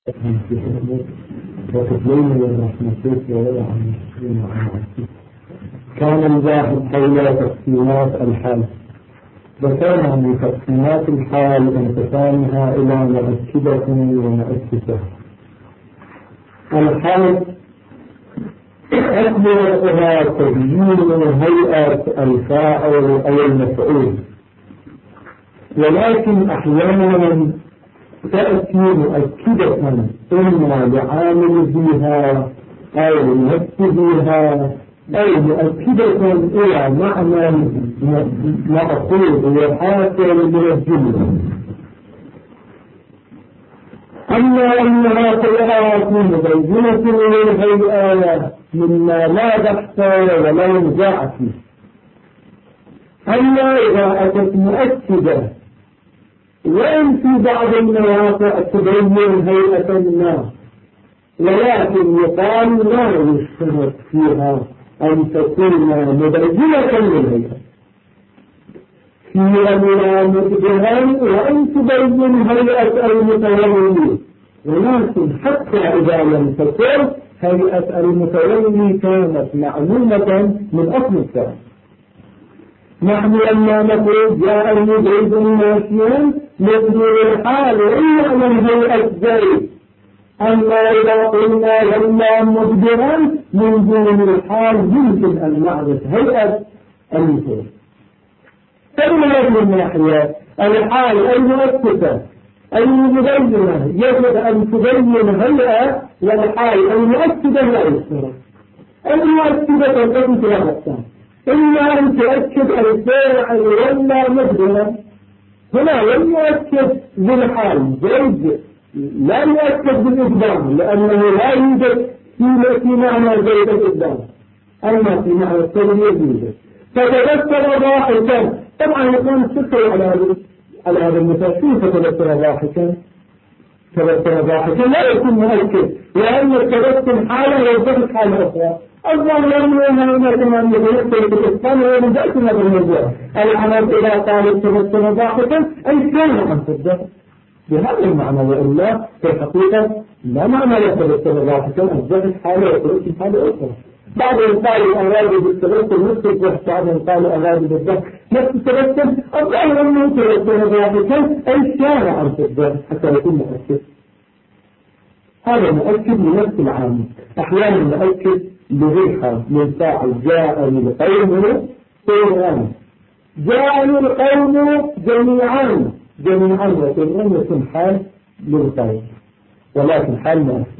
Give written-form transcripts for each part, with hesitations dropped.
كان الباحث حول تقسيمات الحال، ذكرنا من تقسيمات الحال انقسامها إلى مؤكدة ومؤكدة. الحال أكبرها تبيين هيئة الفاعل أو المفعول، ولكن أحيانا تأتي مؤكدة إما لعامل بها أو لنفس بها أو مؤكدة إلى معنى مأخوذ وحاصل من الجملة. أما أنها تلقى مبينة للهيئة مما لا بحث ولا نزاع فيه. أما إذا أتت مؤكدة وإن في بعض المواقع تبين هيئة ما، ولكن يقال لا يشترط فيها أن تكون مبينة للهيئة، في أمر مدبرا وأن تبين هيئة المتولي، ولكن حتى إذا لم تكن هيئة المتولي كانت معلومة من أصل الكلام. نحن لما نقول جاء زيد ماشيا نقول الحال إلا من هيئة زيد، أما إذا قلنا لما مدبرا من دون الحال يمكن أن نعرف هيئة المثل. فمن هذه الناحية الحال المؤكدة المبينة يجب أن تبين هيئة، والحال المؤكدة لا يشترط. المؤكدة تكون في هذا، إما أن تؤكد الفاعل ولا مدبرا. هنا لم يؤكد بالحال زيد، لا يؤكد بالإقدام، لأنه لا يوجد في معنى زيد الإقدام، أما في معنى التغيير يوجد. فتذكر ضاحكا، طبعا يكون تذكر على هذا المثال. كيف تذكر ضاحكا؟ تذكر ضاحكا لا يكون مؤكد، لأن التذكر حالة يوجد حالة أخرى. أفضل لأنه كمان يذكر بالإسلام ويبدأتنا بالموضوع. العرب إذا قالوا تذكر ضاحكا أي كان عن تذكر بهذا المعنى، وإلا في الحقيقة لا معنى يتذكر ضاحكا، الضحك حالة وتركي حالة أخرى. بعضهم قالوا أرادوا بالتذكر نفس الضحك، بعضهم قالوا أرادوا بالضحك نفس التذكر. الظاهر أنه تذكر ضاحكا أي كان عن تذكر حتى يكون مؤكد. هذا مؤكد لنفس العام، أحيانا مؤكد بريحة من فاعل جاءني القوم سيران، جاءني القوم جميعا وسيران يكون حال للقوم، ولكن حال مؤكد.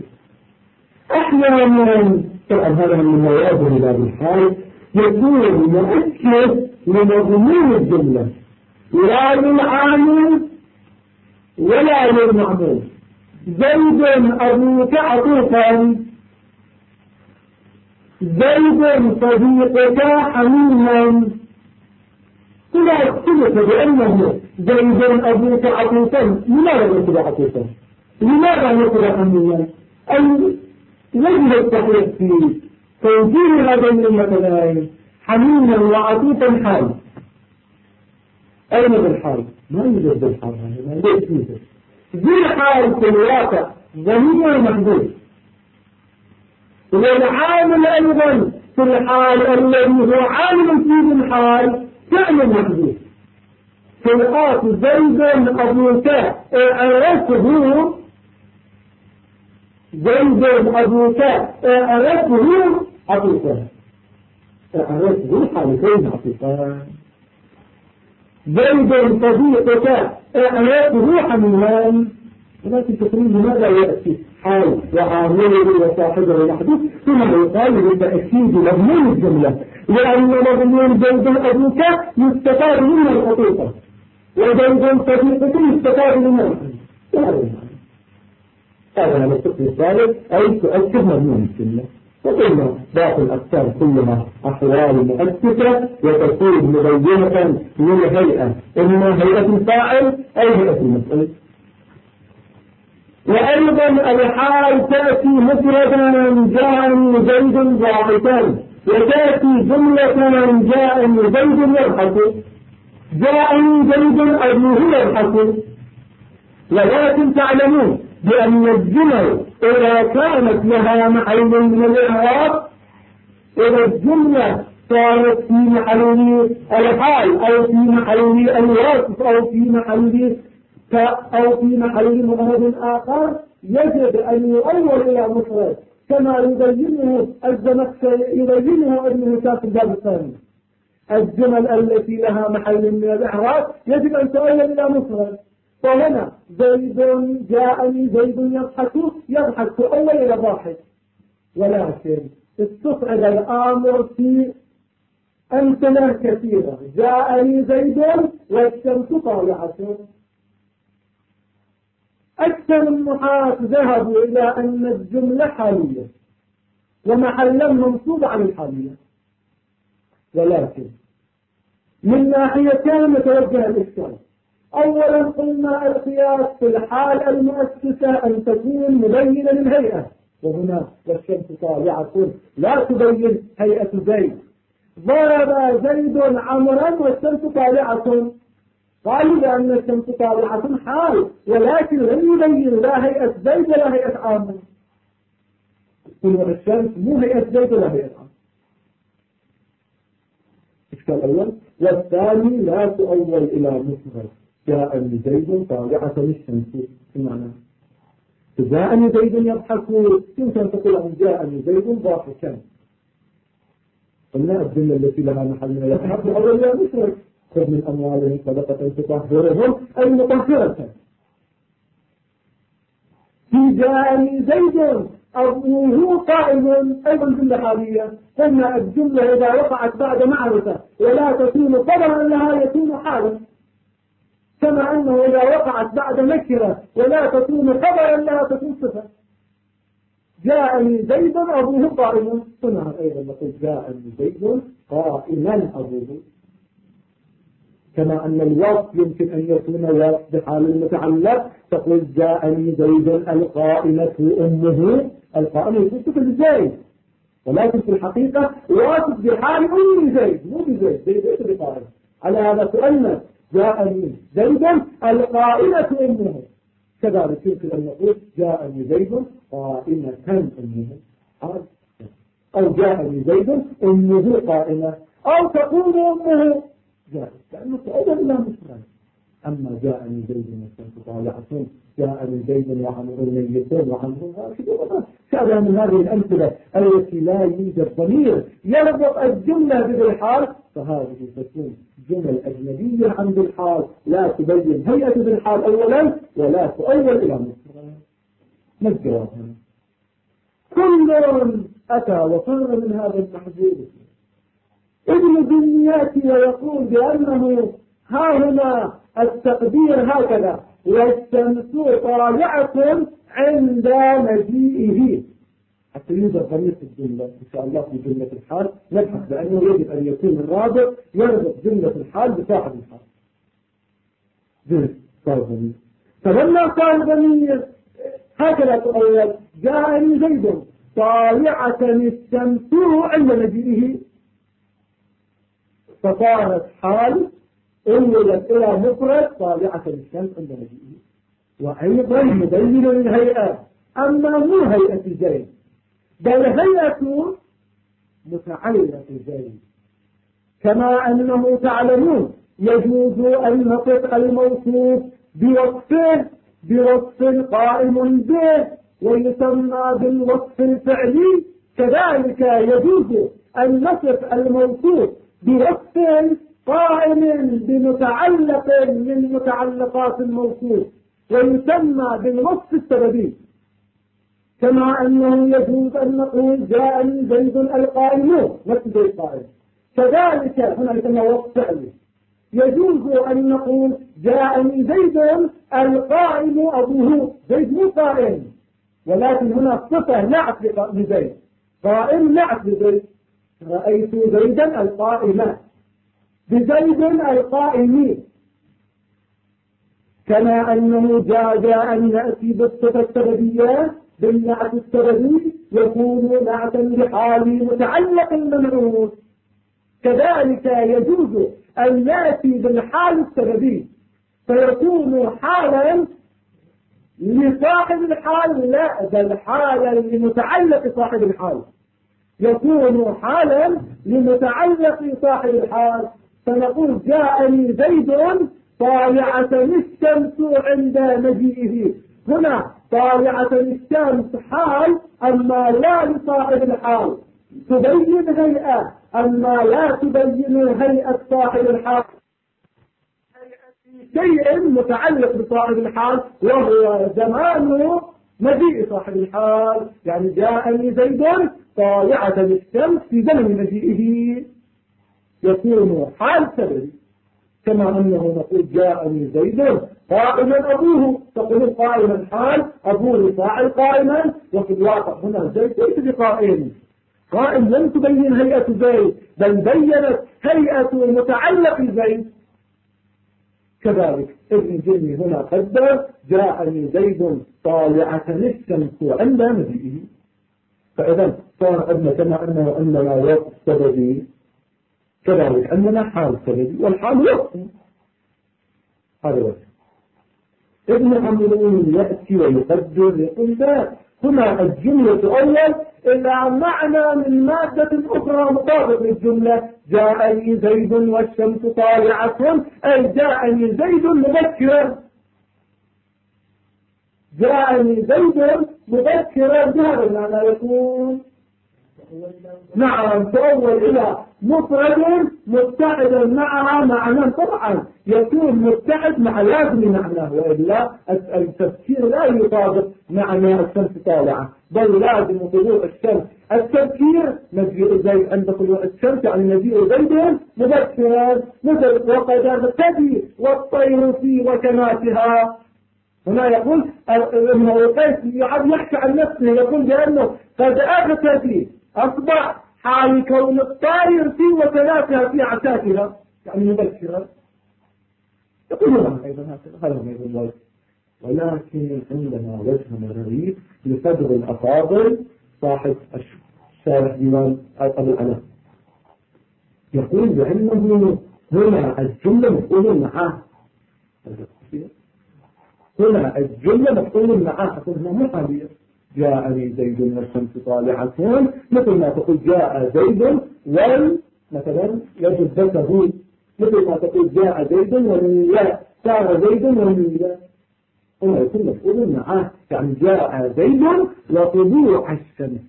أحيانا طبعا هذا من مواضع باب الحال يكون مؤكد لمضمون الجملة، لا للعامل ولا للمعمول. زيد أبوك عطوفا، زيد صديقك حميما. كلا اختلف بأنه زيد أبوك عطوفا، لماذا يكون عطوفا؟ لماذا يكون حميما؟ أي وجه التحريف في توجيه هذين المثلين حميما وعطوفا حال. أين بالحال؟ ما يوجد بالحال، ليش يوجد؟ بالحال في الواقع ضمير محدود، والعامل أيضا في الحال الذي هو عامل فيه الحال فعل محدود. في الآت زيد أبوك أعرفه، زيد أبوك أعرفه عطوفا، أعرفه حالتين عطوفان. زيد صديقك أعرفه حميمان. ولكن تقولون لماذا يأتي حال وعامله وصاحبه محدود ثم يقال لتأكيد مضمون الجملة، لأن مضمون زيد أبوك يستفاد منه العطوفة، وزيد صديقك يستفاد منه. هذا على الشكل الثالث أي تؤكد مضمون الجملة. وقلنا باقي الأقسام كلها أحوال مؤكدة وتكون مبينة للهيئة، إما هيئة الفاعل أو هيئة المفعول. وأيضا الحال تأتي مفردا جاءني زيد ضاحكا، وتأتي جملة جاءني زيد يضحك، جاءني زيد أبوه يضحك. ولكن تعلمون بأن الجمل إذا كانت لها محل من الإعراب، إذا الجملة صارت في محل الحال أو في محل الوصف أو في محل مفرد آخر، يجب أن يؤول إلى مفرد، كما يبينه الزمخشري يبينه ابن هشام في الباب الثاني. الجمل التي لها محل من الإعراب يجب أن تؤول إلى مفرد. فهنا زيد جاءني زيد يضحك تؤول إلى ضاحك، ولكن استصعد الآمر في أمثلة كثيرة. جاءني زيد والشمس طالعة. أكثر النحاة ذهبوا إلى أن الجملة حالية ومحلا منصوب عن الحالية، ولكن من ناحيتين متوجه الإشكال. أولا قلنا القياس في الحال المؤسسة أن تكون مبينة للهيئة، وهنا والشمس طالعة لا تبين هيئة زيد. ضرب زيد عمرا والشمس طالعة، قالوا بأن الشمس طالعة حال، ولكن لم يبين لا هيئة زيد ولا هيئة عمرو. الشمس مو هيئة زيد ولا هيئة عمرو. الإشكال الأول. والثاني لا تؤول إلى مفرد. جاءني زيد طالعة الشمس، بمعنى جاءني زيد يضحك، يمكن أن تقول أن جاءني زيد ضاحكا. قلنا الجملة التي لها محل من الإعراب تؤول إلى مفرد. خذ من أموالهم صدقة تطهرهم أي مطهرة. في جاءني زيد أبوه قائم أيضا جملة حالية. قلنا الجملة إذا وقعت بعد معرفة ولا تكون خبرا لها يكون حالا، كما أنه إذا وقعت بعد نكرة ولا تكون خبرا لها تكون صفة. جاءني زيد أبوه قائم، هنا أيضا نقول جاءني زيد قائما أبوه، كما أن الوصف يمكن أن يكون وصف بحال المتعلق، تقول جاءني زيد القائمة أمه. القائمة يكون صفة لزيد، ولكن في الحقيقة واصف بحال أم زيد مو بزيد، زيد بقائم. على هذا سؤالنا جاءني زيد القائمة أمه، كذلك يمكن أن نقول جاءني زيد قائمة أمه، أو جاءني زيد أمه قائمة، أو تقول أمه جائز، لأنه تؤول إلى مفرد. أما جاءني زيد والشمس طالعة، جاءني زيد وعمر ميتون وعمر غاشد، شابه من هذه الأمثلة التي لا يوجد ضمير يربط الجملة بالحال، فهذه تكون جمل أجنبية عن بالحال، لا تبين هيئة بالحال أولا ولا تؤول إلى مفرد. ما الجواب هنا؟ كل أتى وفر من هذا المحذور. ابن دنياتي ويقول بأنه ها هنا التقدير هكذا: والشمس طالعة عند مجيئه، حتى يوجد ضمير في الجملة إن شاء الله في جملة الحال. نبحث بأنه يجب أن يكون الرابط يربط جملة الحال بصاحب الحال. صار ضمير، فلما صار ضمير هكذا تؤول: جاءني زيد طالعة الشمس عند مجيئه، فصارت حال أولت إلى مفرد طالعة الشمس عند مجيئه، وأيضا مبين للهيئة، أما مو هيئة زيد بل هيئة متعلق زيد. كما أنه تعلمون يجوز أن نطق الموصوف بوصف قائم به ويسمى بالوصف الفعلي، كذلك يجوز أن نصف الموصوف بوصف قائم بمتعلق من متعلقات الموصوف ويسمى بالوصف السببي. كما أنه يجوز أن نقول جاءني زيد القائم نفس زيد القائم، كذلك هنا يسمى وصف فعلي. يجوز أن نقول جاءني زيد القائم أبوه، زيد مو قائم، ولكن هنا صفة نعت لزيد، قائم نعت لزيد. رأيت زيدا القائمة بزيد القائمين. كما أنه جاء أن نأتي بالصفة السببية بالنعت السببي يكون نعتا لحال متعلق المنعوت، كذلك يجوز أن نأتي بالحال السببي فيكون حالا لصاحب الحال لا، بل حالا لمتعلق صاحب الحال، يكون حالا لمتعلق صاحب الحال. فنقول جاءني زيد طالعة الشمس عند مجيئه. هنا طالعة الشمس حال، أما لا لصاحب الحال، تبين هيئة أما لا تبين هيئة صاحب الحال، شيء متعلق بصاحب الحال وهو زمان مجيء صاحب الحال. يعني جاءني زيد طالعة الشمس في زمن مجيئه، يكون حال سببي. كما أنه نقول جاءني زيد قائما أبوه، تقول قائما حال، أبوه فاعل قائما، وفي الواقع هنا زيد ليس بقائم، قائم لم تبين هيئة زيد بل بينت هيئة متعلق زيد. كذلك ابن جني هنا قدر جاءني زيد طالعة الشمس عند مجيئه. فإذا صار أن كما أننا وقت سببي كذلك أننا حال سببي، والحال وقت. هذا وقت. ابن عمرون يأتي ويقدر يقول لا، هنا الجملة أول إلى معنى من مادة أخرى مطابق للجملة، جاءني زيد والشمس طالعة، أي جاءني زيد مبكرا، جاءني زيد مبكرا. بهذا المعنى يكون نعم تؤول إلى مفرد متحدا معها معنى، طبعا يكون متحد مع لازم معناه، وإلا التفكير لا يطابق معنى الشمس طالعة، بل لازم طلوع الشمس التفكير مجيء زيد عند طلوع الشمس، يعني مجيء زيد مبكرا، مثل وقد اغتدي والطير في وكناتها. هنا يقول ابن القيس يحكي عن نفسه، يقول بأنه قد اغتدي أصبح حال كون الطائر في وكناتها في عتاتها، يعني مبكرا. يقول لهم أيضا هذا ما يقول، ولكن عندنا وجه غريب لصدر الأفاضل صاحب الشارح ديوان أبو العلا، يقول بأنه هنا الجملة مفعول معاه، هنا الجملة مفعول معاه، هنا محالية. جاءني زيد والشمس طالعة، مثل ما تقول جاء زيد مثلا يجب ذكره، مثل ما تقول جاء زيد والمياه، سار زيد والمياه، هنا يكون مفعول معاه، يعني جاء زيد وطلوع الشمس.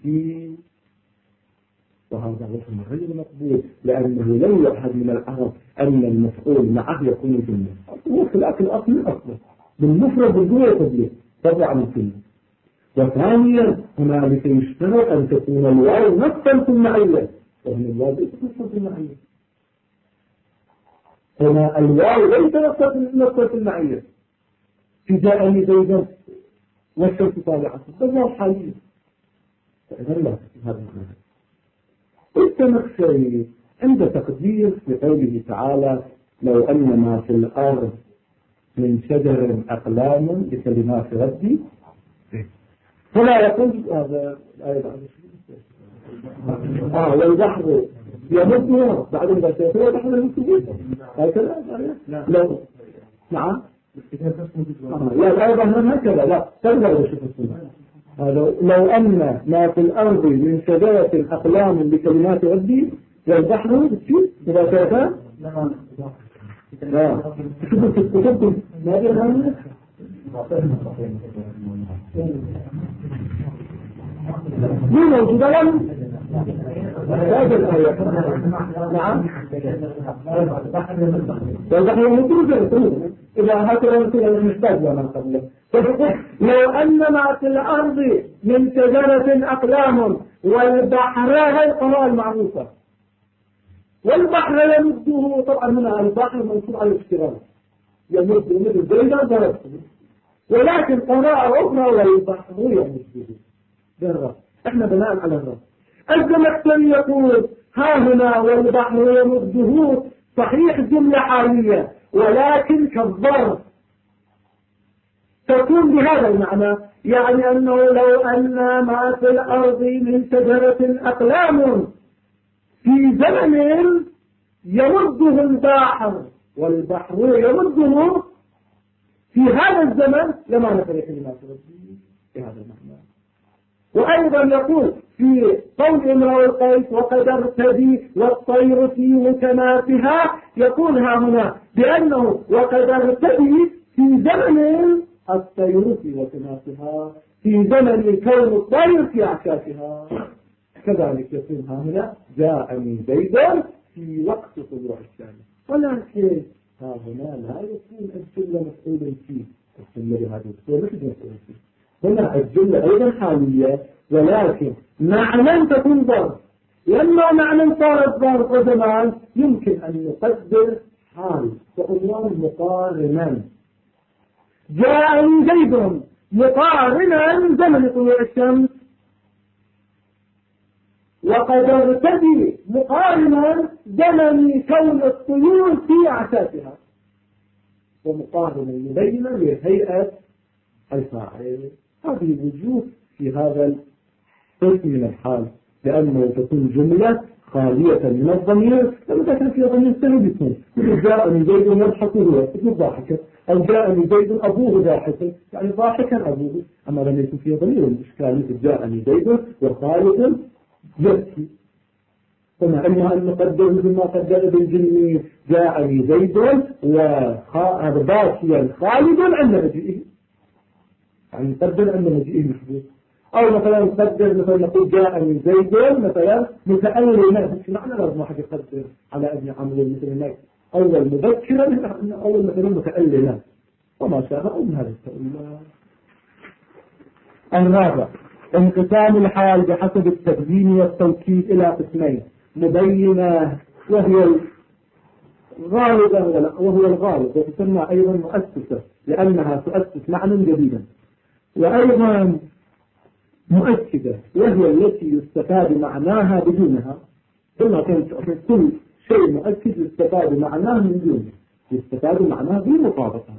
وهذا وجه غير مقبول، لأنه لم يعهد من العرب أن المفعول معه يكون في النص، وفي الأكل أصل أصله بالمفرد بالجوة تبليغ طبعا الكلمة. وثانيا هنالك يشترط أن تكون الواو نصا في المعية، وهنا الواو ليس نصا في المعية، هنا الواو ليس نصا في المعية. في جاءني زيدا والشمس طالعة بالواو حاليا، فإذا لا هذا المعنى. التمثيل عند تقدير في قوله تعالى لو أن ما في الأرض من شجر أقلام بكلمات ربي، هنا يقول هذا الآية والبحر يمده بعد ما سيكون البحر يمده هكذا. لو نعم لا الآية ظهرنا هكذا، لا تنظر شوف السنة. لو أن ما في الأرض من شجرة أقلام بكلمات ربي والبحر إذا سيكون لا كتبتم ماذا هذا مين موجود لهم هذا الآية. نعم والبحر موجود إذا هكذا يمكن أن نحتاج وما قبله. لو أن ما في الأرض من شجرة أقلام والبحر هي القراءة المعروفة، والبحر يمده، طبعا هنا البحر منصوب على الاشتراك يمد مثل زيدا ضربته، ولكن قراءة أخرى والبحر يمده بالرب، احنا بناء على الرب. الزمخشري يقول ها هنا والبحر يمده صحيح جملة حالية، ولكن كالظرف تكون بهذا المعنى، يعني أنه لو أن ما في الأرض من شجرة أقلام في زمن يمده البحر والبحر يمده في هذا الزمن لما نفر كلمات ربي في هذا المعنى. وأيضا يقول في قول امرؤ القيس وقدرت بي والطير في وكناتها، يقول ها هنا بأنه وقدرت بي في زمن الطير في وكناتها، في زمن كون الطير في أعكافها. كذلك يقول ها هنا جاءني زيد في وقت طلوع الشمس. ولكن ها هنا لا يكون الجملة مسؤولا فيه، الجملة بهذه الصورة مش مسؤولا فيه. هنا الجملة أيضا حالية، ولكن معنى تكون ظرف. لما معنى صارت ظرف زمان يمكن أن نقدر حال وعنوان مقارنا. جاءني زيد مقارنا زمن طلوع الشمس، وقد ارتدي مقارنا زمن كون الطيور في أعشاشها، ومقارنا مبينا لهيئة الفاعل. هذه وجوه في هذا القسم من الحال، لأنه تكون جملة خالية من الضمير. لما تكون فيها ضمير سهل يكون جاءني زيد يضحك وهو يكون ضاحكا، أو جاءني زيد أبوه ضاحكا يعني ضاحكا أبوه. أما لم يكن فيها ضمير الإشكال مثل جاءني زيد وخالد يبكي. فما إما أن نقدر مثل ما قدر بالجن جاءني زيد وباكيا خالد عند مجيئه، يعني نقدر عند مجيئه محدود. أو مثلا نقدر مثلا نقول جاءني زيد مثلا متألما، مش معنى لازم واحد يقدر على أن يعمل مثل هناك أول مذكرا أول مثلا متألما، وما شاء من هذا التأليم. الرابع انقسام الحال بحسب التبيين والتوكيد إلى قسمين: مبينة وهي الغالبة وهو الغالب، وتسمى أيضا مؤسسة لأنها تؤسس معنى جديدا، وأيضا مؤكدة وهي التي يستفاد معناها بدونها. كما كانت كل شيء مؤكد يستفاد معناه من دونه، يستفاد معناه بالمطابقة.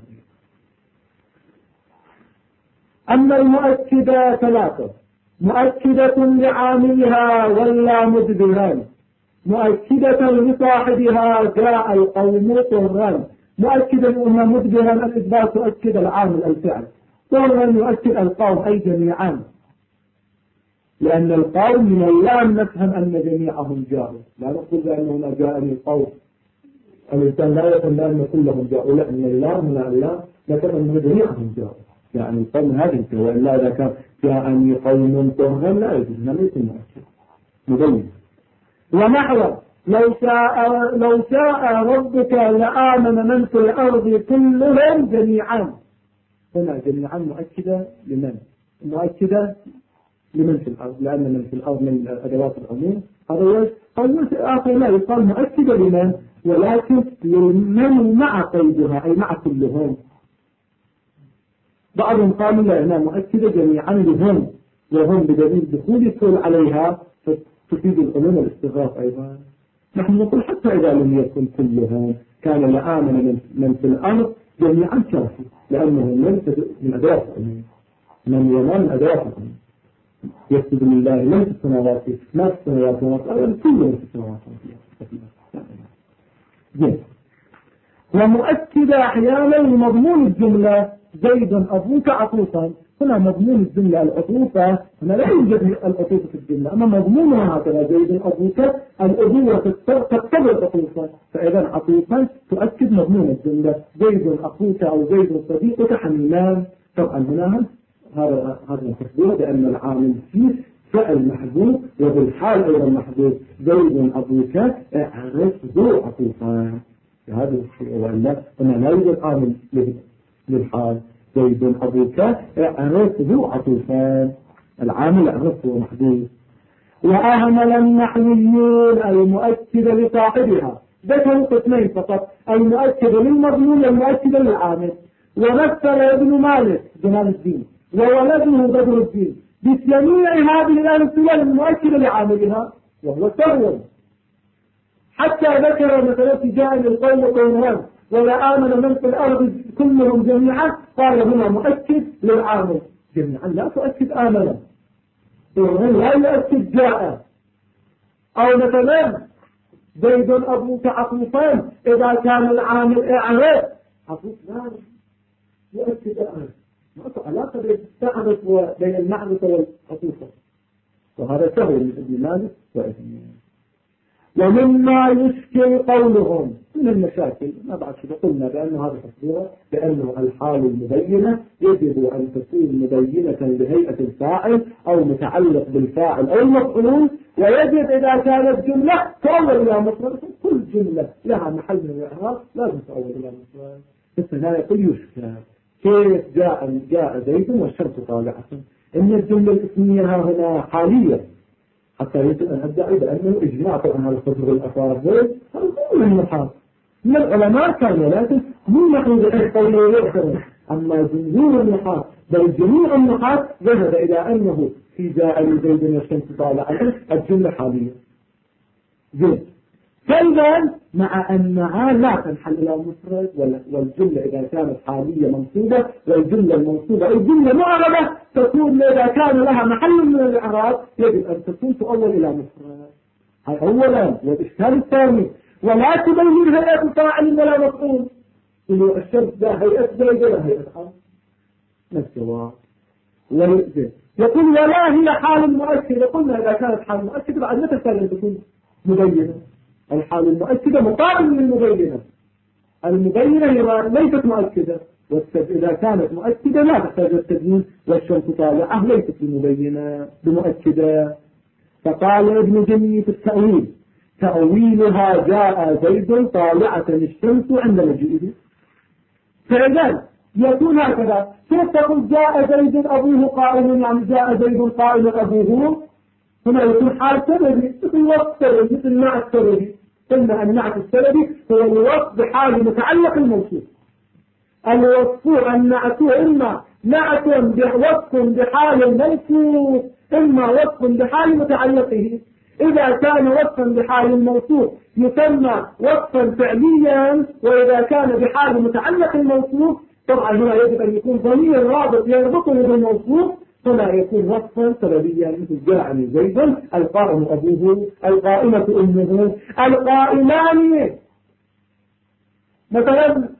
أما المؤكدة ثلاثة: مؤكدة لعاملها ولا مدبران، مؤكدة لصاحبها جاء القوم طرا، مؤكدا أن مدبرا الإثبات تؤكد العامل الفعل، طرا يؤكد القوم أي جميعا، لأن القوم من اللام نفهم أن جميعهم جاءوا، لا نقول بأنه هنا جاءني القوم. الإنسان لا يفهم بأن كلهم جاءوا، لأن اللام هنا اللام نفهم أن جميعهم جاءوا، يعني القوم هذه، وإلا إذا كان جاءني قوم طرا لا يجوز، لم يكن مؤكد مبين. ونحو لو شاء ربك لآمن من في الأرض كلهم جميعا، هنا جميعا مؤكدة لمن؟ مؤكدة لمن في الأرض، لأن من في الأرض من أدوات العموم. هذا قول آخر لا يقال مؤكدة لمن، ولكن لمن مع قيدها أي مع كلهم. بعضهم قالوا لا هنا مؤكدة جميعا لهم، وهم بدليل دخول الكل عليها تفيد العموم والاستغراق أيضا. نحن نقول حتى إذا لم يكن كلهم كان لآمن من في الأرض جميعا كافي، لأنه من أدوات العموم، من ينام أدوات العموم. يكتب لله من في السماوات ما في السماوات وما كلهم في السماوات جميل. ومؤكدة أحيانا لمضمون الجملة زيد أبوك عطوفا، هنا مضمون الجملة العطوفة، هنا لا يوجد العطوفة في الجملة، أما مضمونها هكذا زيد أبوك الأبوة تقتضي العطوفة، فإذا عطوفا تؤكد مضمون الجملة زيد أخوك أو زيد صديقك حميمان. طبعا هنا هذا التحديد بأن العامل فيه فعل محذوف وبالحال أيضا محذوف، زيد أبوك اعرف ذو عطوفا، هذا الشيء. وإلا هنا لا يوجد عامل للحال زيد أبوك اعرف ذو عطوفا، العامل اعرفه محذوف. وأهمل النحويون المؤكد لصاحبها، ذكروا قسمين فقط: المؤكد للمضمون والمؤكد للعامل. ومثل ابن مالك جمال الدين وولده بدر الدين بجميع هذه الأمثلة المؤكدة لعاملها وهو سهو، حتى ذكر مثلا جاء للقوم قومهم ولا آمن من في الأرض كلهم جميعا، قال هنا مؤكد للعامل جميعا، لا تؤكد آمنا، لا يؤكد جاء. أو مثلا زيد أبوك عطوفان، إذا كان العامل إعراب عطوف لا مؤكد ما علاقة بين التعرف وبين المعرفة والحقيقة، وهذا سهل من ابن مالك وابن. ومما يشكل قولهم من المشاكل ما بعد شو قلنا بأنه هذا تصديره بأنه الحال المبينة يجب أن تكون مبينة بهيئة الفاعل أو متعلق بالفاعل أو المفعول، ويجب إذا كانت جملة تؤول إلى مفرد. كل جملة لها محل من الإعراب لازم تؤول إلى مفرد. بس هنا يقول يشكل كيف جاء زيد والشمس طالعة، إن الجملة الاسمية هنا حالية حتى يجب أن أدعي بأنه إجماع طبعا على الخطر الأفاضل من المحاط من العلماء كان، ولكن مو نحن بأي قوله يؤخر. أما جمهور المحاط بل جميع المحاط ذهب إلى أنه في جاء زيد والشمس طالعة الجملة حالية زيد. فإذا مع أنها لا تنحل إلى مفرد، والجملة إذا كانت حالية منصوبة، والجملة المنصوبة أي جملة معربة تكون إذا كان لها محل من الإعراب يجب أن تكون تؤول إلى مفرد. هاي أولا. والإشكال الثاني ولا تبين هيئة فاعل ولا مفعول، إنه الشمس لا هيئة زيد ولا هيئة أرض نفسها. يقول ولا هي حال مؤكدة. قلنا إذا كانت حال مؤكدة بعد متى كانت تكون مبينة؟ الحال المؤكدة مقابل من المبينة. المبينة هي ليست مؤكدة، إذا كانت مؤكدة لا تحتاج التبيين، والشمس طالعة ليست بمؤكدة. فقال ابن جميل في التأويل تأويلها جاء زيد طالعة الشمس عند مجيئه. فإذا يكون هكذا كيف تقول جاء زيد أبوه قائم، يعني جاء زيد قائم أبوه، هنا يكون حال سببي مثل وصف سببي مثل نعت سببي. قلنا النعت السببي هو الوصف بحال متعلق الموصوف. الوصف النعت إما نعت وصف بحال الموصوف، إما وصف بحال متعلقه. إذا كان وصفا بحال الموصوف يسمى وصفا فعليا، وإذا كان بحال متعلق الموصوف طبعا هنا يجب أن يكون ضمير رابط يربطه بالموصوف، هنا يكون وصفا سببيا مثل جاءني زيد القائم أبوه القائمة أمه القائمان. مثلا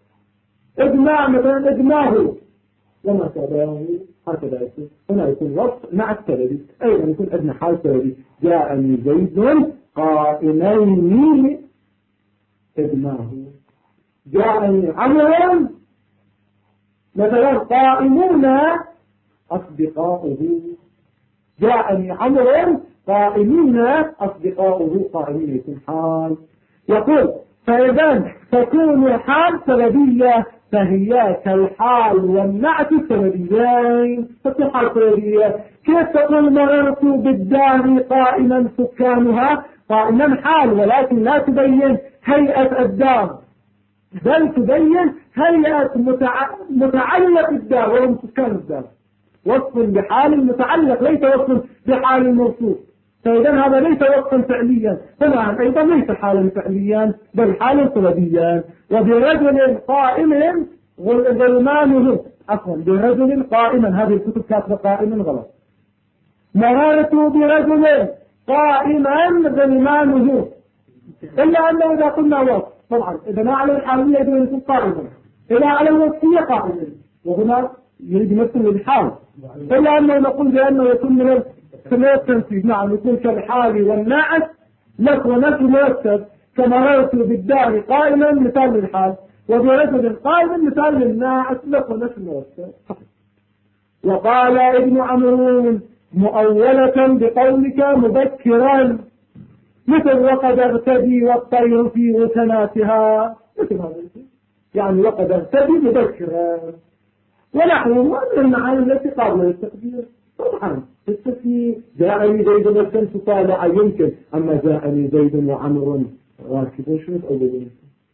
إجماه وما تبعه هكذا يكون. هنا يكون وصف مع السببي، أيضا يكون أدنى حال سببي جاءني زيد قائمين إجماه. جاءني عمر مثلا قائمون أصدقاؤه، جاءني عمر قائمين أصدقاؤه قائمين يكون حال. يقول فإذا تكون حال سببية فهي كالحال والنعت السببيين. تكون حال سببية. كيف تقول مررت بالدار قائما سكانها؟ قائما حال ولكن لا تبين هيئة الدار، بل تبين هيئة متعلق الدار وهم سكان الدار. وصف بحال متعلق ليس وصف بحال الموصوف. فإذا هذا ليس وصفا فعليا، هنا أيضا ليس حالا فعليا بل حالا سببيا. وبرجل قائم غلمانه، عفوا برجل قائما، هذه الكتب كاتبه قائما غلط. مررت برجل قائما غلمانه، إلا أنه إذا قلنا وصف طبعا إذا ما على الحالية يجب أن يكون قائما، إذا على الوصفية قائما، وهنا يريد يمثل الحال. إلا أنه نقول بأنه يكون من التنفيذ. نعم يكون كالحال والنعت لك ونفس مرتب. كمررت بالدار قائما مثال للحال، وبرجل قائما مثال للنعت لك ونفس مرتب. وقال ابن عمرو مؤولة بقولك مبكرا مثل وقد اغتدي والطير في وكناتها، مثل هذا يعني وقد اغتدي مبكرا. ونحن من المعاني التي قابلة للتقدير طبعا التسمية جاءني زيد والشمس طالعة يمكن، أما جاءني زيد وعمر راكب شنو تقولون؟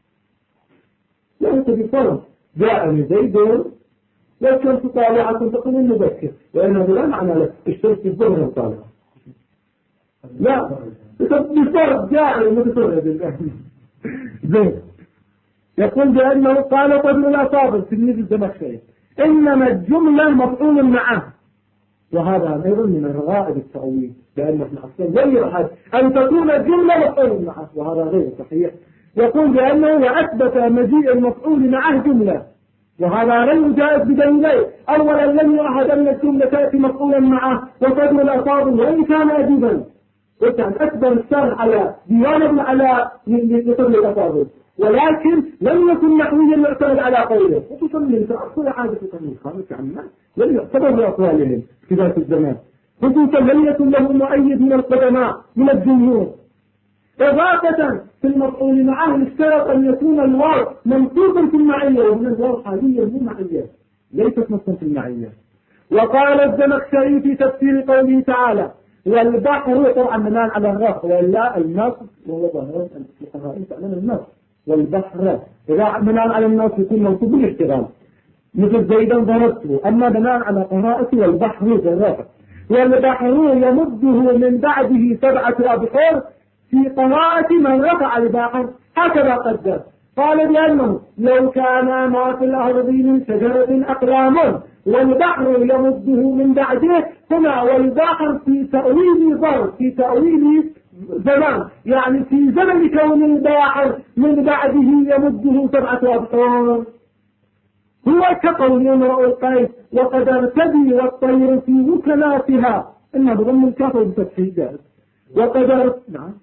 لا بفرق جاءني زيد والشمس طالعة تقول مبكر، وإنه لا معنى له الشمس الظهر طالعة، لا بفرق جاءني متفرد. زين يقول بأنه قال طبيب الأصابر تلميذ الزمخشري إنما الجملة مفعول معه، وهذا أيضا من الرغائب التأويل، لأن ابن أصلا لا يرحل أن تكون الجملة مفعول معه، وهذا غير صحيح. يقول بأنه وأثبت مجيء المفعول معه جملة، وهذا لم يجاز بدليلين. أولا لم يعهد أن الجملة تأتي مفعولا معه وقدر الأصابع وإن كان أديبا، وكان أكبر الشرح على ديوان ابن علاء لقدر الأصابع، ولكن لم يكن نحويا يعتمد على قوله. وتصلي تأصل عادة تنوي خالص عنا لم يعتبر بأقوالهم في ذات الزمان، خصوصا لم يكن له مؤيد من القدماء من الجمهور. إضافة في المفعول معه اشترط أن يكون الواو منصوبا في المعية، ومن الواو حاليا مو معية ليست نصا في المعية. وقال الزمخشري في تفسير قوله تعالى والبحر، طبعا بناء على الرفع ولا النص، وهو ظاهر الفقهاء تعلم النص والبحر إذا بناء على النص يكون منصوب بالاشتغال مثل زيدا ضربته، أما بناء على قراءته والبحر بالرفع. والبحر يمده من بعده 7 أبحر في قراءة من رفع البحر هكذا قدر. قال بأنه لو كان ما في الأرض من شجرة أقلام والبحر يمده من بعده، هنا والبحر في تأويل ظرف في تأويل زمان، يعني في زمن كون البحر من بعده يمده 7 أبحر. هو كقول امرؤ القيس وقد ارتدي والطير في وكلاتها، إنها بضم الكاف بفتحه جائز. وقد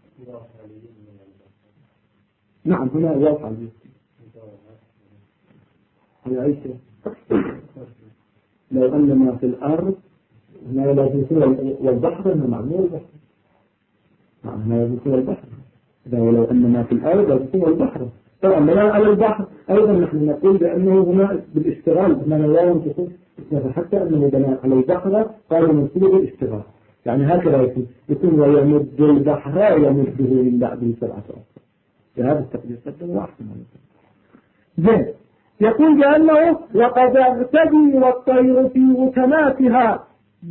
نعم هنا واضح على عيسى لو أن ما في الأرض هنا لا يكون والبحر هنا معمول البحر، هنا يكون البحر ولو أن ما في الأرض لا يكون البحر. طبعا بناء على البحر أيضا نحن نقول بأنه هنا بالاشتغال بمعنى لا ينتصف، حتى أنه بناء على البحر قالوا منصوب بالاشتغال، يعني هكذا يكون ويمد البحر يمده من بعده 7 أبحر. بهذا التقدير قدم وأحسن. زين يقول بأنه وقد ارتدي والطير في وكناتها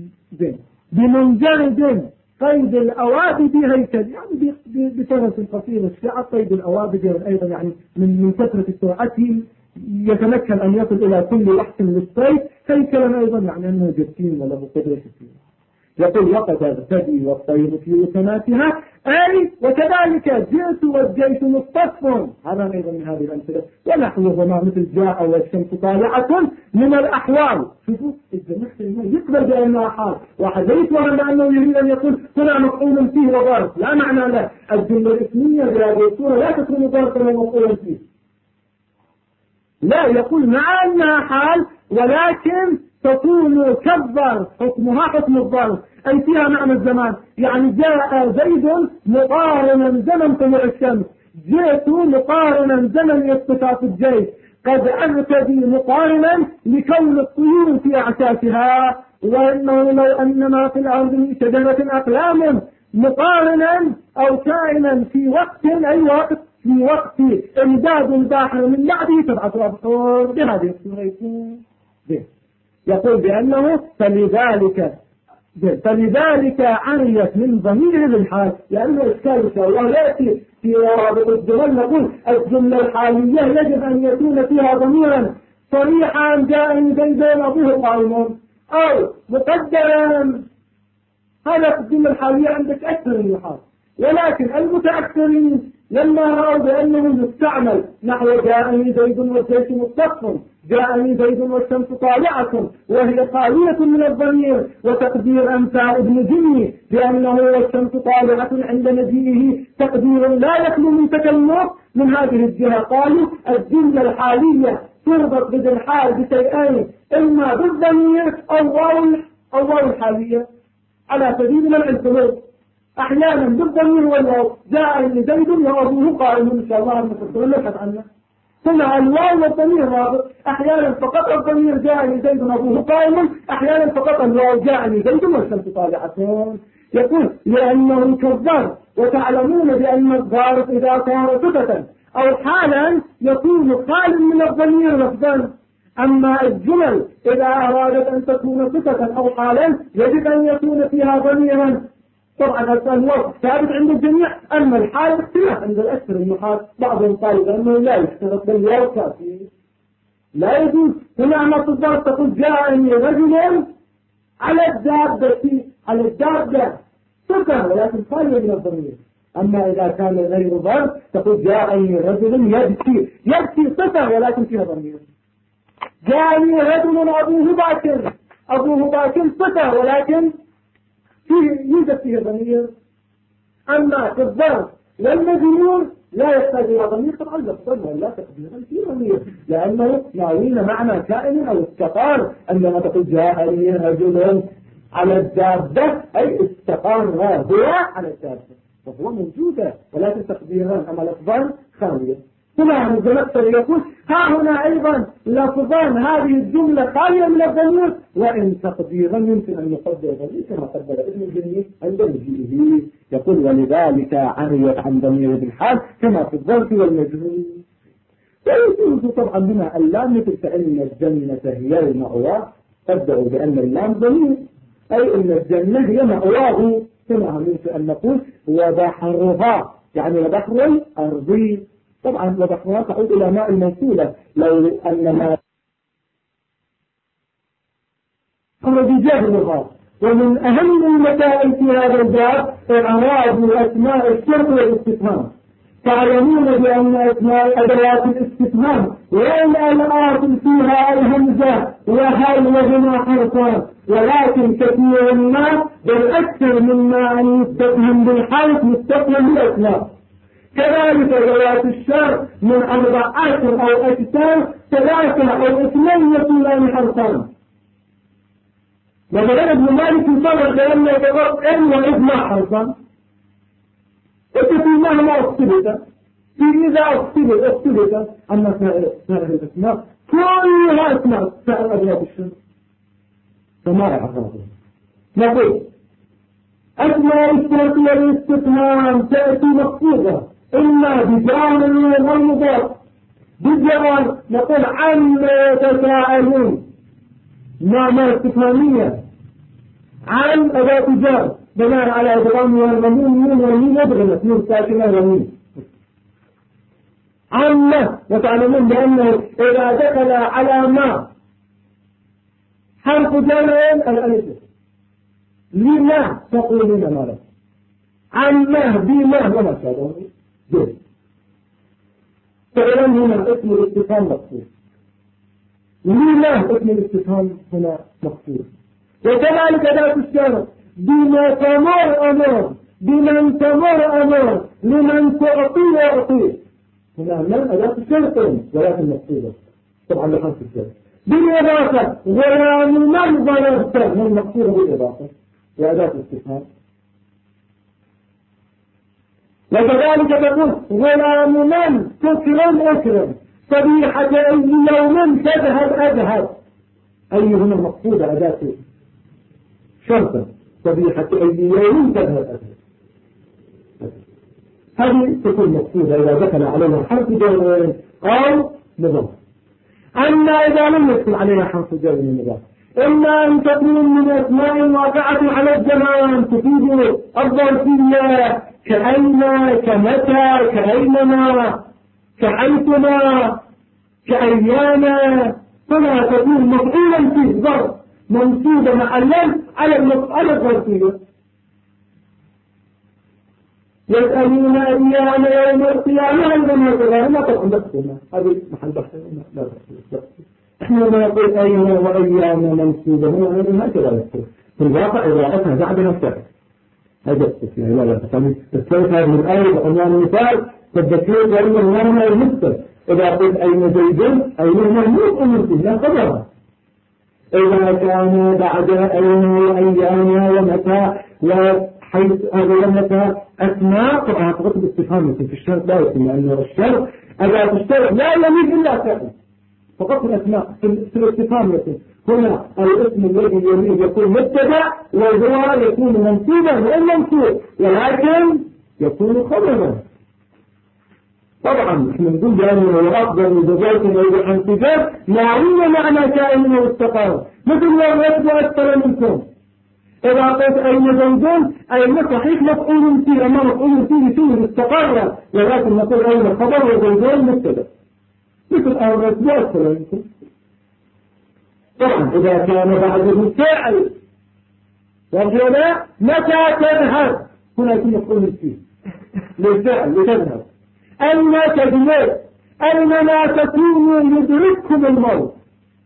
بمنجرد قيد الأوابد هيكل، يعني بفرس قصير الشعر قيد الأوابد أيضا، يعني من كثرة سرعته يتمكن أن يصل إلى كل وحش للصيد هيكلا أيضا، يعني أنه جسيم وله قدرة كثيرة. يقول وقد ارتدي والطير في وكناتها أي وكذلك جئت والجيش مصطف، هذا أيضا من هذه الأمثلة. ونحوهما مثل جاء والشمس طالعة من الأحوال. شوفوا الزمخشري يقبل بأنها حال، واحد ليس وهم أنه يريد أن يقول هنا مفعول فيه وظرف، لا معنى له. الجملة الاسمية بهذه الصورة لا تكون ظرفا ومفعولا فيه، لا يقول مع أنها حال ولكن تكون كالظرف، حكمها حكم الظرف أي فيها معنى الزمان. يعني جاء زيد مقارنا زمن طلوع الشمس، جئت مقارنا زمن اصطفاف الجيش، قد أرتدي مقارنا لكون الطيور في أعشاشها، وإنه لو أن ما في الأرض من شجرة أقلام مقارنا أو كائنا في وقت أي وقت في وقت امداد البحر من بعده 7 أبحر. بهذه الصورة يكون يقول بأنه فلذلك عريت من ضمير الحال، لأنه إشكال إن شاء الله يأتي في رابط الجمل نقول الجملة الحالية يجب أن يكون فيها ضميرا صريحا جاء زيد أبوه قائم أو مقدرا. هذا في الجملة الحالية عندك أكثر من الحال، ولكن المتأكثرين لما رأوا بأنه يستعمل نحو جاءني زيد والجيش مصطف، جاءني زيد والشمس طالعة، وهي خالية من الضمير، وتقدير أنفع ابن جني بأنه والشمس طالعة عند مجيئه تقدير لا يخلو من تكلف. من هذه الجهة قالوا الجملة الحالية تربط بالحال بشيئين، إما بالضمير أو واو الحالية على سبيل منع الخلود، أحيانا بالضمير والواو. جاءني زيد وأبوه قائم، إن شاء الله نبحث عنه. ثم الواو والضمير رابط، أحيانا فقط الضمير جاءني زيد وأبوه قائم، أحيانا فقط الواو جاءني زيد والشمس طالعة. يقول لأنه كالظرف، وتعلمون بأن الظرف إذا كان صفة أو حالا يكون خال من الضمير لفظا، أما الجمل إذا أرادت أن تكون صفة أو حالا يجب أن يكون فيها ضميرا. طبعا الواو ثابت عند الجميع، أما الحال اختلاف عند الأكثر المحال. بعضهم قال بأنه لا يشترط بالواو كافي، لا يجوز. هنا ما تقدر تقول جاءني رجل على الدابة صفة ولكن خالية من الضمير. أما إذا كان غير ظرف تقول جاءني رجل يبكي صفة ولكن فيها ضمير. جاني رجل أبوه باكر فتى ولكن يوجد فيه ضمير. أما في الظرف والمجرور لا يحتاج إلى ضمير، طبعا لفظا لا تقديرا في ضمير، لأنه ناوين معنى كائن أو استقار. عندما تقول جاءني رجل على الدابة أي استقار هو على الدابة وهو موجودة، ولكن تقديرا. أما لفظا خالية. ثم الزمخشري يقول ها هنا أيضا لفظان هذه الجملة خالية من الضمير، وإن تقديرا يمكن أن يقدر ضمير كما قدر ابن الجني عند مجيئه. يقول ولذلك عريت عن ضمير بالحال كما في الظرف والمجهول. ويجوز طبعا بما اللام مثل فإن الجنة هي المأوى، تبدأ بأن اللام ضمير أي أن الجنة هي مأواه، كما يمكن أن نقول وبحرها يعني البحر الأرضي. طبعا وبحرها تعود إلى ماء الموصولة، لو أن ما بجهرها. ومن أهم المسائل في هذا الباب إعراب أسماء الشرط والاستفهام. تعلمون بأن أسماء أدوات الاستفهام وإن الآصل فيها الهمزة وهل وهما حرفان، ولكن كثير ما بل أكثر مما أن يستفهم بالحرف يستفهم بالأسماء. كذلك ذوات الشر من 14 أو أكثر 3 أو 2 يكونان حرفان. مثلا ابن مالك يصرح بأنه يتضرب إن وإذ ما حرفان، وتكون مهما أصطلت في إذا أصطلت. أما سائر الأسماء كلها أسماء سائر أدوات الشر فما يعرفها. نقول أسماء الشرط والاستفهام تأتي مخصوصة إما بجار والمضاف. بالجوار نقول عما يتساءلون ما استفهامية، عن أداة جار بناء على إدغام والغمين والمين يدغمت من ساكنة والمين. عما وتعلمون بأنه إذا دخل على ما حرف جار الألف لما تقولون ما له عما بما وما شابه جد. فإذا هنا اسم الاستفهام مقصود، لما اسم الاستفهام هنا مقصود. وكذلك ذات الشرط بما تمر أمر، بمن تمر أمر، لمن تعطي أعطي. هنا من أداة الشرط ولكن مقصودة طبعا لخمس الشرط. بالإضافة غلام من ضربت من مقصودة بالإضافة وأداة الاستفهام. وكذلك تقول غلام من تكرم أكرم، صبيحة أي يوم تذهب أذهب. أي هنا المقصودة أداة شرطا، صبيحة أي يوم تذهب أذهب. هذه تكون مقصودة إذا دخل عليها حرف جر أو مضاف. أما إذا لم يدخل عليها حرف جر مضاف إما أن تكون من أسماء واقعة على الزمان تفيد الظرفية كأين كمتى كأينما كحيثما كأيانا، فلا تكون مفعولا في الظرف منصوبة محلا على المفعول الظرفية. يسألون أيام يوم القيامة عندما تغيرنا طبعا بسنا هذه محل بحث. احنا ما نقول أيام وأيام منصوبة هنا هكذا يذكر في الواقع إذا أتنا بعد نفسه هذا استثناء. لا تفهم الثالث هذه الآية بعنوان المثال تذكروا بأن الله المستر. إذا قلت أين زيد أين مهموس أمرته لا خبرها. إذا كان بعد أين وأيام ومتى وحيث ومتى أسماء طبعا تغطي باستفهام في الشرط لا يتم، لأنه الشرط أداة الشرط لا يميل إلا فعل فقط الأسماء في الاستفهام يتم. هنا الاسم الذي يميل يكون مبتدأ وهو يكون منصوبا وإن منصوب ولكن يكون خبرا. طبعا احنا نقول بأنه وأفضل بذلك الذي عن صفات ناوين معنى كائن واستقار مثل والرد أكثر منكم. إذا قلت أين زوجون أين صحيح مفعول فيه أما مفعول فيه استقر، ولكن نقول أين خبر وزوجون مبتدأ مثل الرد أكثر منكم. طبعا إذا كان بعده فعل وهنا متى تذهب هنا يكون مفعول فيه للفعل لتذهب. أين تذهب أينما تكونوا يدرككم الموت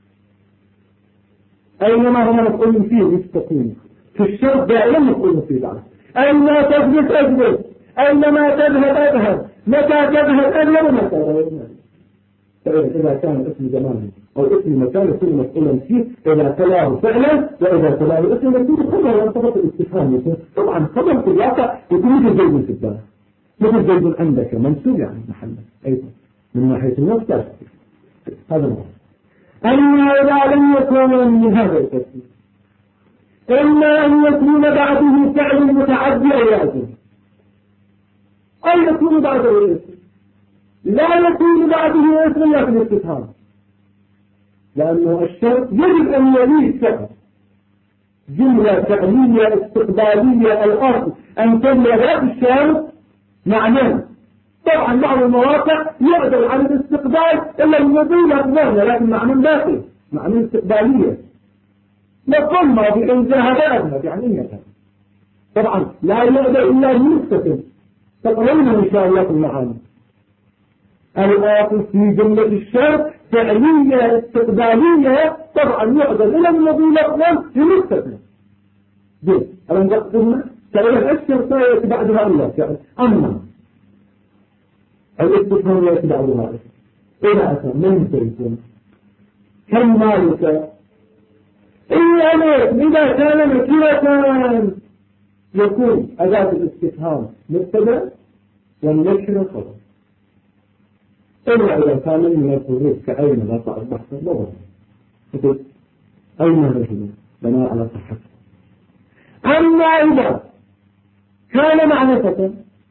أينما هو مفعول فيه يستقيم، في الشرط دائما مفعول فيه بعد. أينما تثبت أثبت، أينما تذهب أذهب، متى تذهب أذهب ومتى أذهب. إذا كان اسم زمان أو اسم مكان يكون مفعولا فيه إذا تلاه فعلا، وإذا تلاه اسم يكون خبر وانطبق الاستفهام. طبعا خبر في الواقع يكون مثل زيد في الدار، مثل زيد عندك منسوب يعني محله أيضا من ناحية النص لا تفكر. هذا هو. أما إذا لم يكن من هذا التفكير إما أن يكون بعده فعل متعدي أو لازم، أو يكون بعده اسم، لا يكون بعده اسم إلا في الاستفهام، لأنه الشرط يجب أن يليه فعل، جملة فعلية استقبالية الأرض أن تملأ ذات الشرط معناه. طبعا بعض المواقع يعدل عن الاستقبال إلا النبي أكبرنا، لكن معنى باقي، معنى استقبالية نقوم بأن ذهب أذهب يعني إيه. طبعا لا يعدل إلا المستقبل، تقرون إن شاء الله في المعاني. الآخر في جملة الشرط فعلية استقبالية طبعا يعدل إلى النبي الأكبر المستقبل. جيد أولا نقدمنا سألها الشرط بعدها الله يعني. أما الاستفهام يأتي بعدها إذا أتى من سيكون كم مالك إلا إذا كان نكرة يكون أداة الاستفهام مبتدأ والنكرة خبر. إلا إذا كان من الحروف كأين لا تعرف بحثا لا بد أين رجل بناء على صحته. أما إذا كان معرفة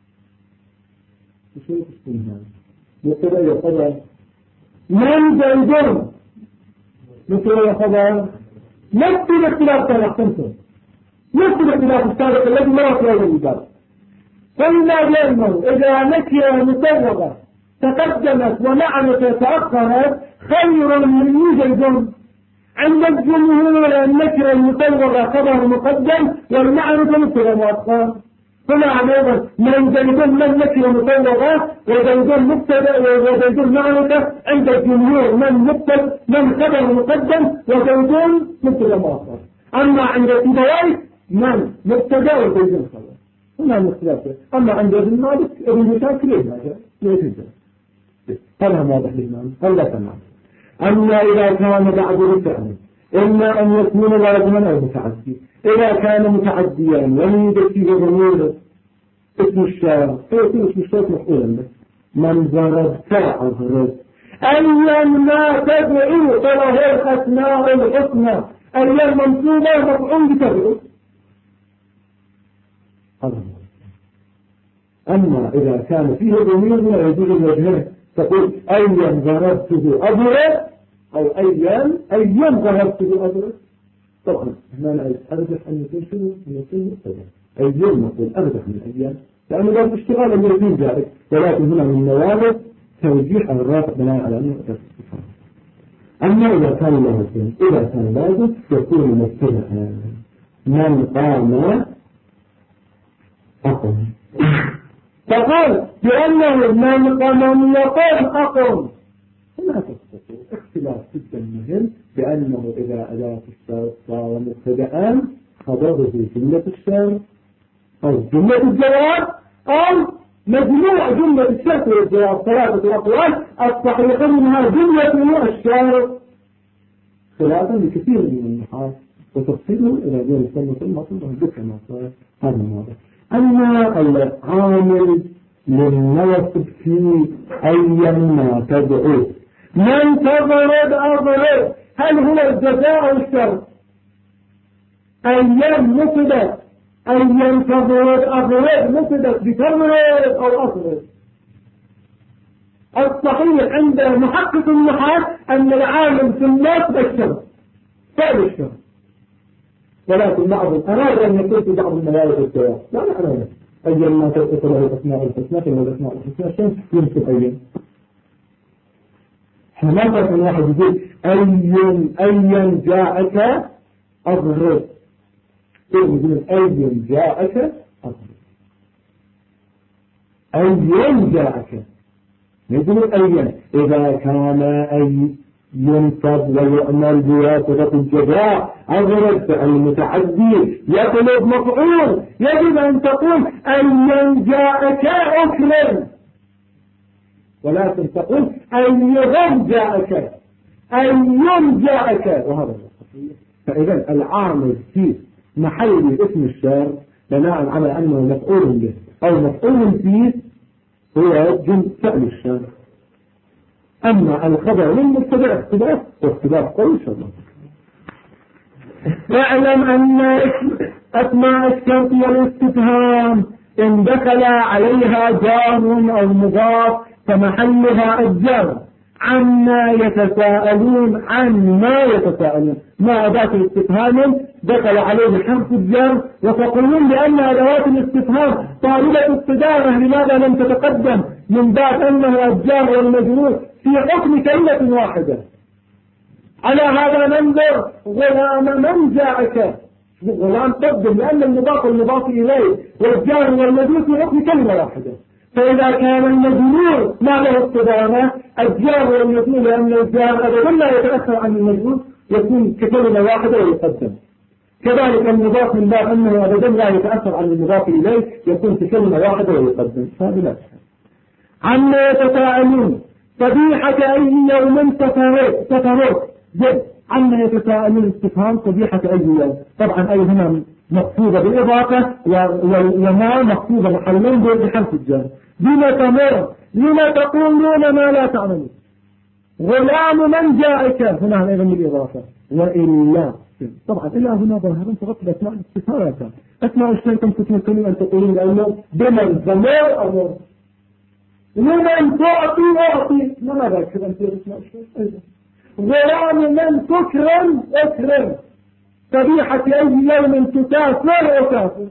بشيء استنهاء مبتدأ يخبر من زيدون مبتدأ يخبر نفس الاختلاف كان أحسنتم، نفس الاختلاف السابق الذي لا يخبر الإجابة. فإلا بأنه إذا نكرة مسوغة تقدمت ومعنى تأخرت خير من زيدون. عند الجمهور النكرة المسوغة خبر مقدم والمعنى مبتدأ مؤخر. فمعنى أيضا من زيدون من نكرة مسوغة وزيدون مبتدأ وزيدون معنى عند الجمهور من مبتدأ من خبر مقدم وزيدون مبتدأ مؤخر. أما عند السيبويه من مبتدأ وزيدون خبر. هنا المختلف. أما عند ابن مالك ابن مشاكل هذا ليس هذا واضح للإمام هذا تمام. أما إذا كان بعد فعل إما أن يكون لازما أو متعدي. إذا كان متعديا ويوجد فيه ضمير اسم الشارع فيكون اسم الشارع مفعولا به. من ضربت أضرب أيا ما تدعو فله الأسماء الحسنى أيا منصوبة مفعول بتدعو. أما إذا كان فيه ضمير لا يجوز الوجهين تقول أيا ضربته أضرب أو أيا ضربته أضرب. طبعا هنا أرجح أن يكون شنو أن يكون مبتدأ أيام نقول أرجح من أيام لأنه لا اشتغال أن يكون ذلك، ولكن هنا من نوابغ توجيه الرافع بناء على أنه أداة استفهام. أما إذا كان لازم إذا كان لازم يكون مبتدأ من قام أقم. تقول بأنه من قام يقوم أقم. لا تستطيع اختلاف جدا مهم بأنه إذا أداة الشرط صار مبتدأ خبره جملة الشرط أو جملة الجواب أو مجموع جملة الشرط والجواب ثلاثة أقوال الصحيح منها جملة الشرط خلافا لكثير من النحاة وتفصيله إلى غير السنة المطلوبة بكرة ما صار هذا الموضوع. أما العامل للنوصب في أيا ما تدعو من تضرب أضرب هل هو الجزاء أو الشرط؟ أيا مفدت أيا تضرب أضرب مفدت بتضرب أو أضرب. الصحيح عند محقق النحاة أن العامل في الناس بالشرط فعل الشرط، ولكن بعض أراد أن يكون في بعض الموارد الجواب لا أراد أيا ما تلقى له الأسماء الحسنى فهو الأسماء الحسنى شمس يمسك أيا. فماذا كان واحد يقول أيا جاءك أضرب يقول أيا جاءك أضرب أيا جاءك يقول أيا إذا كان أي ينصب ويعمل بواسطة الجزاء أغرب فعل المتعدي يطلب مفعول، يجب أن تقول أن جاءك أكرم، ولكن تقول أيهم جاءك، أيهم جاءك، وهذا فإذا العامل في محل اسم الشر بناء على أنه مفعول به أو مفعول فيه هو فعل الشر. أما الخبر للمبتدأ اختلاف واختلاف قوي إن شاء الله. اعلم أن أسماء الشرط والاستفهام إن دخل عليها جار أو مضاف فمحلها الجر. عما يتساءلون، عما يتساءلون ما أداة الاستفهام دخل عليه حرف الجر، وتقولون بأن أدوات الاستفهام طالبة الصدارة لماذا لم تتقدم من باب أنه الجار والمجرور في حكم كلمة واحدة. على هذا ننظر غلام من جاءك، غلام تقدم لأن المضاف والمضاف إليه والجار والمجرور في حكم كلمة واحدة. فإذا كان المجرور ما له الصدارة الجار والمجرور لأن الجار أبدا لا يتأثر عن المجرور يكون ككلمة واحدة ويقدم. كذلك المضاف من باب أنه أبدا لا يتأثر عن المضاف إليه يكون ككلمة واحدة ويقدم. هذا لا شيء. عما يتساءلون صبيحة أي يوم تفرق جد. عما يتساءلون استفهام صبيحة أي يوم، طبعا أي هنا مقصودة بالإضافة وما مقصودة محلين بحرف الجر. بما تمر لما تقولون ما لا تعلمون. غلام من جاءك هنا أيضا بالإضافة. وإلا طبعا إلا هنا ظاهرا تغطي أسماء الاستفهام. أسماء الشيء تمكنون أن تقولون الأول بمن ضمير أمر لمن تعطي أعطي ما ذاك أن تقول أسماء الشيء أيضا. غلام من تكرم أكرم. صبيحة أي يوم تسافر أسافر.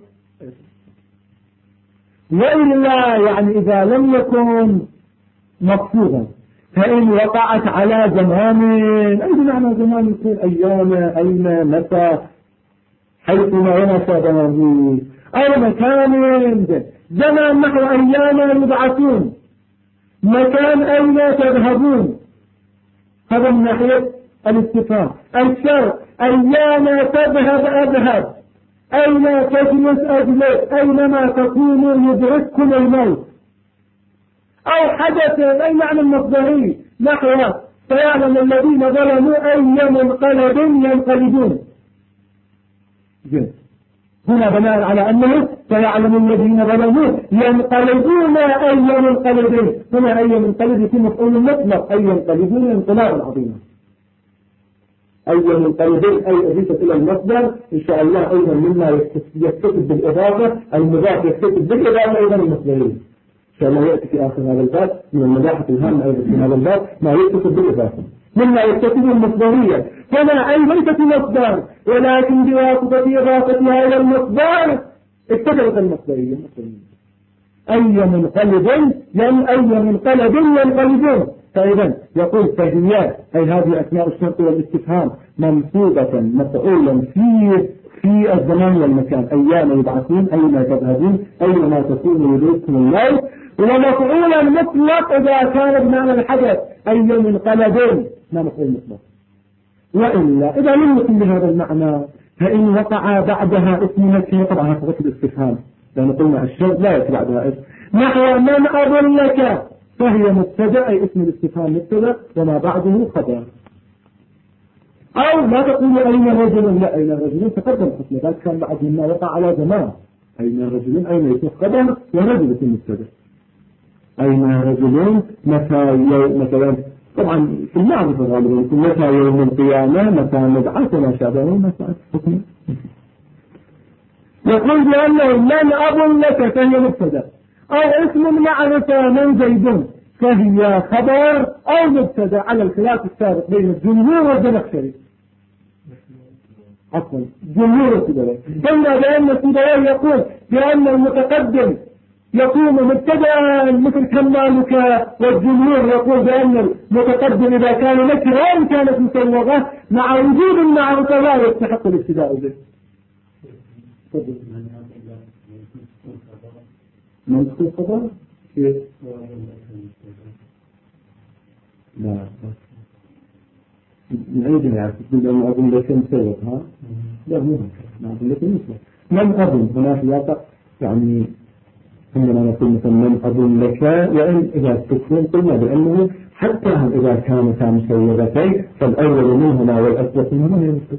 وإلا يعني إذا لم يكن مقصودا فإن وقعت على زمان، أي معنى زمان يكون أيام أين متى حيثما ينسى زمانه أو مكان. زمان نحو أيام يبعثون، مكان أين تذهبون، هذا من ناحية الاستفهام. الشر أيام تذهب أذهب، أين تجلس أجلس، أينما تكونوا يدرككم الموت. أو حدث أي معنى المصدري نحو فيعلم الذين ظلموا أي منقلب ينقلبون. هنا بناء على أنه فيعلم الذين ظلموا ينقلبون أي منقلبين. هنا أي منقلب يكون مفعول مطلق، أي ينقلبون انقلابا عظيما. أي منقلبين أي أضيفت إلى المصدر إن شاء الله أيضا مما يكتسب بالإضافة، المضاف يكتسب بالإضافة أيضا المصدرين إن شاء الله يأتي في آخر هذا الباب من المباحث الهامة أيضا في هذا الباب ما يكتسب بالإضافة مما يكتسب المصدرية. هنا أي ليست مصدر ولكن بواسطة إضافتها إلى المصدر اكتسبت المصدرية. أي منقلب ينقلبون. فإذا يقول فهي أي هذه أسماء الشرط والاستفهام منصوبة مفعولا في الزمان والمكان. أيام يبعثون، أين تذهبون، أينما تكونوا يدرككم الموت. ومفعولا مطلق إذا كان بمعنى الحدث أي منقلبون ما مفعول مطلق. وإلا إذا لم يكن بهذا المعنى فإن وقع بعدها اسم نكرة طبعا هذا الاستفهام لأن قلنا الشرط لا يأتي بعدها اسم نحو من أضلك فهي مبتدأ أي اسم الاستفهام مبتدأ وما بعده خبر. أو لا تقول أين رجل، لا أين رجل تقدم حسن ذلك كان بعد مما وقع على زمان. أين رجل أين يكون خبر ورجل في المبتدأ. أين رجلون مثلا طبعا في المعرفة غالبا متى يوم القيامة متى نبعث وما شابه متى حكم. يقول بأنه من أضلك فهي مبتدأ أو اسم معرفة من زيدون فهي خبر أو مبتدأ على الخلاف السابق بين الجمهور والزمخشري. عفوا جمهور السبوي. كما بأن السبوي يقول بأن المتقدم يكون مبتدأ مثل كمالك، والجمهور يقول بأن المتقدم إذا كان نكرا كانت مسوغة مع وجود المعرفة لا يستحق الابتداء به. منطق الخبر؟ لا نعيدها يعني تقول أن أظن لك مسوق ها لا مو هكذا ما أظن لك مسوق من أظن هنا في الواقع يعني عندما نقول مثلا من أظن لك وإن إذا تكون قلنا بأنه حتى إذا كانتا مسوغتين فالأول منهما والأسبق منهما يمسك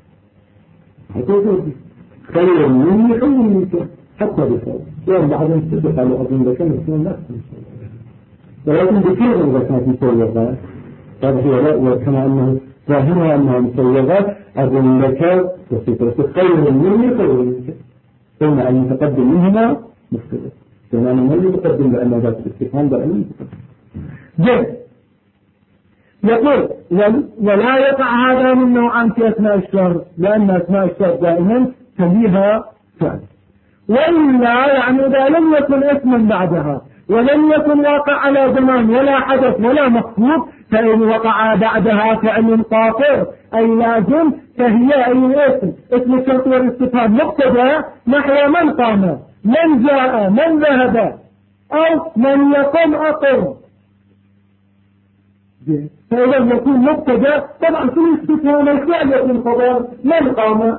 حتى خير مني خير منك حتى بخير يعني بعضهم تسبق على أظن لك مثل نفس ولكن بكثير إذا كانت مسوغات وكما أنه ظاهرها أنها مسوغات أظن لك وصفة خير مني خير منك ثم أن يتقدم منهما مختلف ثم أن يتقدم بأن ذات الاستفهام بأن جيد يقول ولا يقع هذا من نوعان في أثناء الشهر لأن أثناء الشهر دائما تليها فعل وإلا يعني إذا لم يكن اسما بعدها ولم يكن واقع على زمان ولا حدث ولا مخفوض فإن وقع بعدها فعل قاطع أي لازم فهي أي اسم الشرط والاستفهام مقتضى نحو من قام من جاء من ذهب أو من يقوم أقم فإذا يكون مقتضى طبعا كل استفهام الفعل يكون خبر من قام.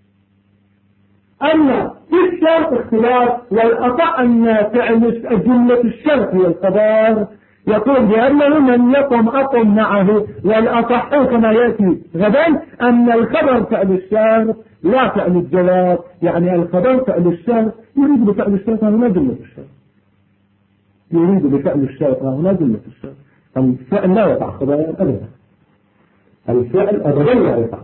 أما في الشرط اختلاف والأطع أن فعل جملة الشرط هي الخبر يقول بأنه من يقم أقم معه والأصح كما يأتي غدا أن الخبر فعل الشرط لا فعل الجواب يعني الخبر فعل الشرط يريد بفعل الشرط هنا جملة الشرط يريد بفعل الشرط هنا جملة الشرط الفعل لا يقع خبر أبدا الفعل أبدا لا يقع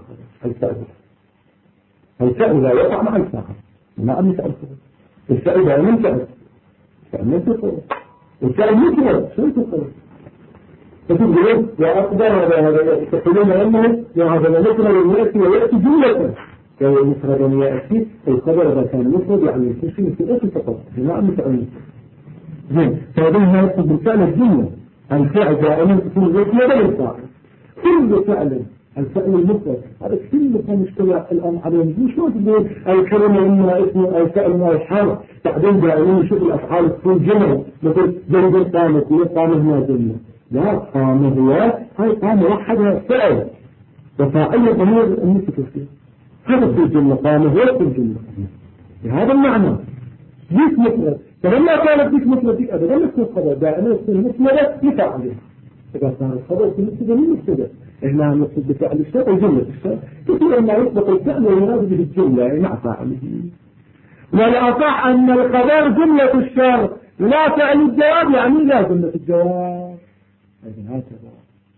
الفعل لا يقع مع الفاعل ما أمس الفعل الفعل دائما فعل فعل تقول الفعل مكرر شو تقول فتقول يا أقدر هذا تقولون أنه وهذا مكرر يأتي ويأتي جملة كما مفرد يأتي الخبر إذا كان مفرد يعني يكون في أصل فقط ما أمس زين فهذا يقصد بالفعل الجملة الفعل دائما تكون غير بدل الفاعل كل فعل الفعل المفرد هذا كله كان مشكلة الآن عليهم مش ما تقول الكلمة إما اسمه الفعل ما الحال بعدين دائما نشوف الأفعال تكون جمل مثل زيد قامت قام هنا جملة لا قام هاي قام وحدها فعل وفاعل الأمور المسكة فيه هذا في الجملة قام هو في الجملة بهذا المعنى جيس مفرد فلما كانت جيس مفرد أبدا لم يكون خبر دائما يكون مفرد يفعل إذا كان الخبر في المسكة من المسكة إحنا نقصد بفعل الشرط وجملة الشرط كثيرا ما يطلق الفعل ويناد به الجملة مع فاعله والأصح أن الخبر جملة الشرط لا فعل الجواب يعني لا جملة الجواب هكذا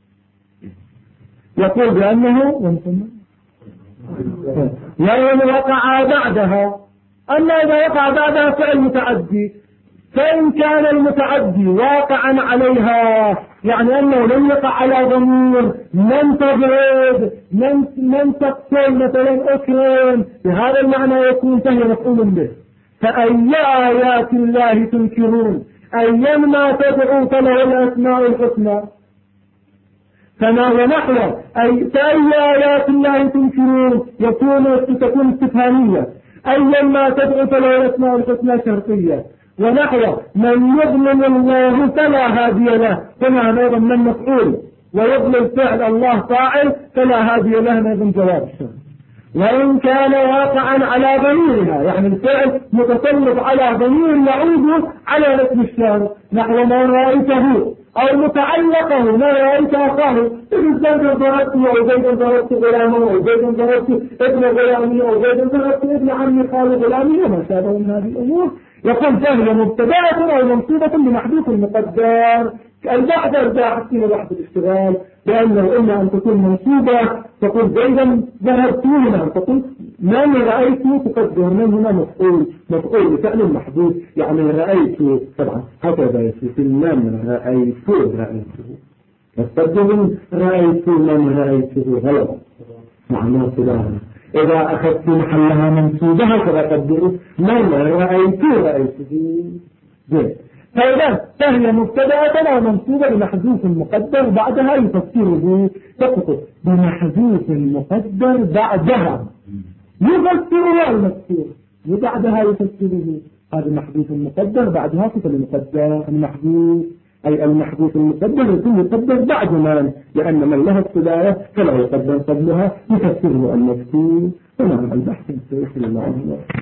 يقول بأنه وإن وقع بعدها أما إذا وقع بعدها فعل متعدي فإن كان المتعدي واقعا عليها يعني أنه لم يقع على ضمير من تبعد من تقتل مثلا أكرم بهذا المعنى يكون فهي مفعول به فأي آيات الله تنكرون أيما تدعو فله الأسماء الحسنى فما ونحو فأي آيات الله تنكرون تكون استفهامية أيما تدعو فله الأسماء الحسنى شرطية ونحو من يضمن الله فلا هادي له كما أيضا من مفعول ويضمن فعل الله فاعل فلا هادي له أيضا جواب الشرط وإن كان واقعا على ضميرها يعني الفعل متسلط على ضمير يعود على اسم الشرط نحو ما رأيته أو متعلقه ما رأيت أخاه إذا ضربت أو زيدا ضربت غلامه أو زيدا ضربت ابن غلامي أو زيدا ضربت ابن عمي قال غلامي وما شابه من هذه الأمور يقول فهي مبتدأة أو منصوبة بمحذوف المقدر البحث حسين بحث الاشتغال لأنه إما أن تكون منصوبة تقول زيدا ذهبت هنا تقول من رأيت تقدر من هنا مفعول بفعل محذوف يعني رأيت طبعا هكذا يصير من رأيته تقدر رأيت من رأيته غلط معناه فلان إذا أخذت محلها منصوبها فتقدر من رأيته جيد فهي مبتدأة أو منصوبة بمحذوف مقدر بعدها يفسره تقصد بمحذوف مقدر بعدها يفسره المذكور وبعدها يفسره هذا محذوف مقدر بعدها كتب المقدر المحذوف أي المحذوف المقدر يكون مقدر بعد ما، لأن من لها الصداية فلا يقدر قبلها يفسره المكتوب. تمام البحث الشيخ الله.